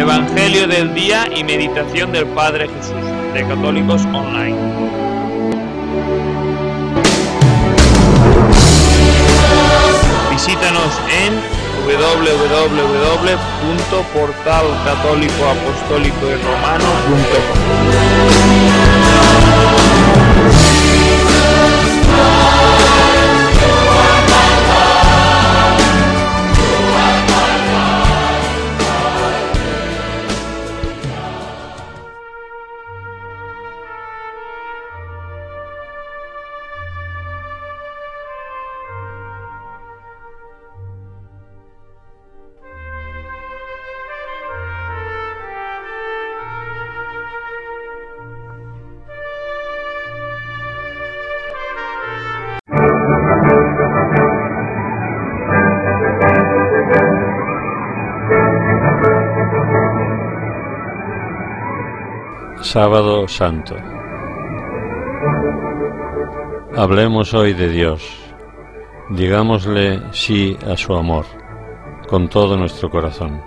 Evangelio del día y meditación del Padre Jesús, de Católicos Online. Visítanos en www.portalcatólicoapostólicoyromano.com. Sábado Santo. Hablemos hoy de Dios. Digámosle sí a su amor, con todo nuestro corazón.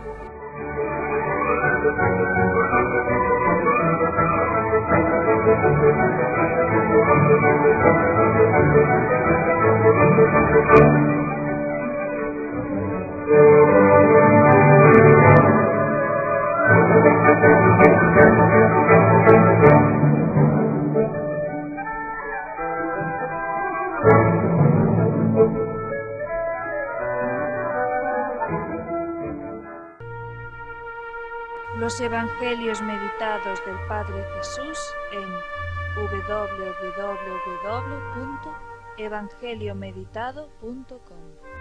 Los Evangelios meditados del Padre Jesús en www.evangeliomeditado.com.